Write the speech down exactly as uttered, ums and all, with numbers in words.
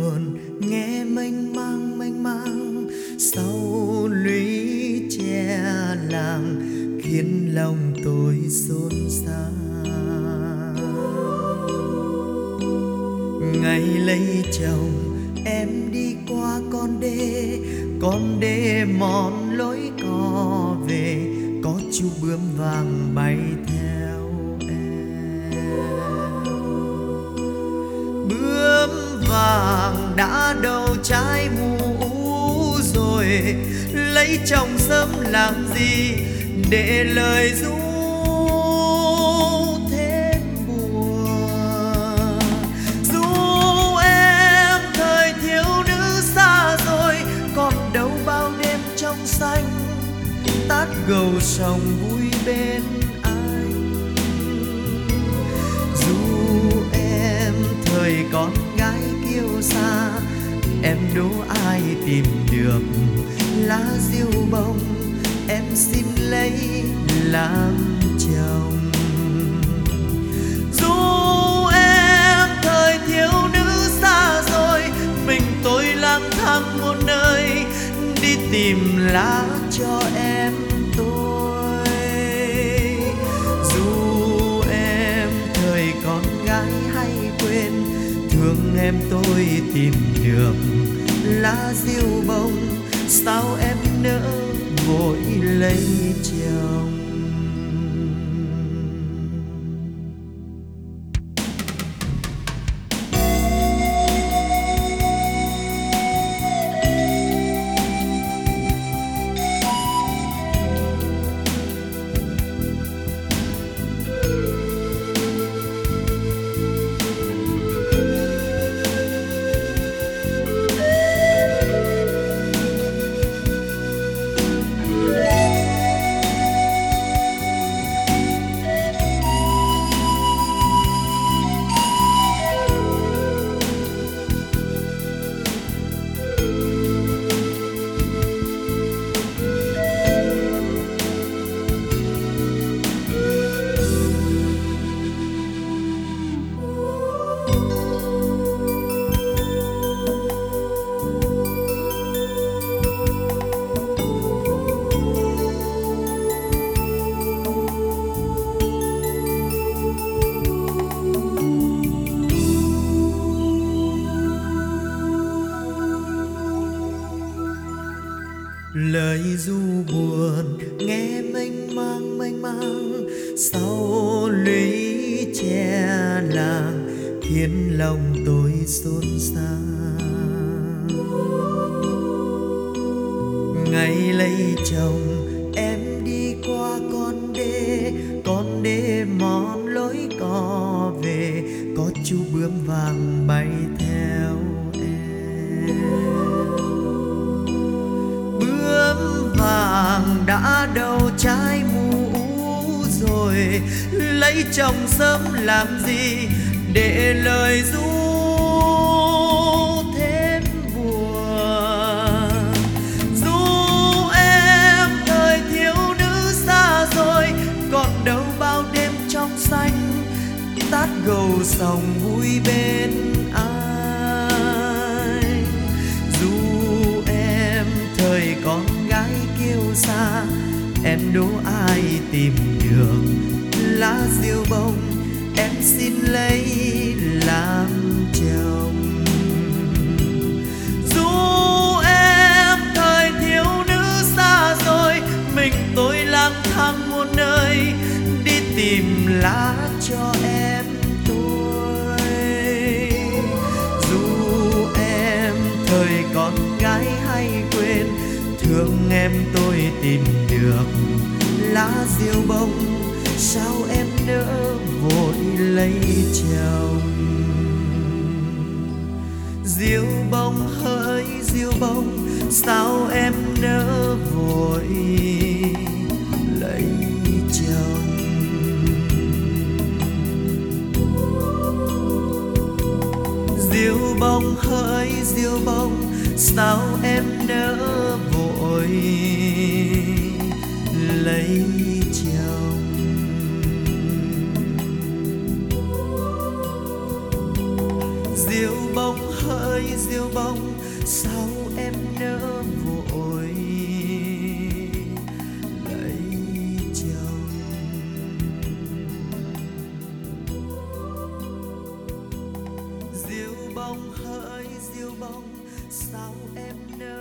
buồn nghe mênh mang mênh mang, sau lũy tre làng khiến lòng tôi xôn xao. Ngày lấy chồng em đi qua con đê, con đê mòn lối cò về, có chú bướm vàng bay theo em. Bướm vàng đã đầu trái mũ rồi, lấy chồng sớm làm gì để lời ru thêm buồn. Dù em thời thiếu nữ xa rồi, còn đâu bao đêm trong xanh, tát gầu sông vui bên anh. Dù em thời con gái kiêu xa, em đố ai tìm được lá diêu bông, em xin lấy làm chồng. Dù em thời thiếu nữ xa rồi, mình tôi lang thang một nơi, đi tìm lá cho em tôi. Dù em thời con gái hay quên, thương em tôi tìm được lá diêu bông, sao em nỡ vội lấy chồng. Lời ru buồn nghe mênh mang mênh mang, sau lũy tre làng khiến lòng tôi xôn xao. Ngày lấy chồng em đi qua con đê, con đê mòn lối cò về, có chú bướm vàng bay theo em. Vàng đã đầu trái mũ rồi, lấy chồng sớm làm gì để lời ru thêm buồn. Dù em thời thiếu nữ xa rồi, còn đâu bao đêm trong xanh, tát gầu sông vui bên anh. Dù em thời con kiêu xa, em đố ai tìm được lá diêu bông, em xin lấy làm chồng. Dù em thời thiếu nữ xa rồi, mình tôi lang thang muôn nơi, đi tìm lá cho em tôi. Dù em thời con gái hay quên, thương em tôi tìm được lá diêu bông, sao em nỡ vội lấy chồng. Diêu bông hỡi diêu bông, sao em nỡ vội lấy chồng. Diêu bông hỡi diêu bông, sao em nỡ vội lấy chồng. Diêu bông bông hỡi diêu bông, sao em nỡ vội lấy chồng. Diêu bông hỡi diêu bông, sao em nỡ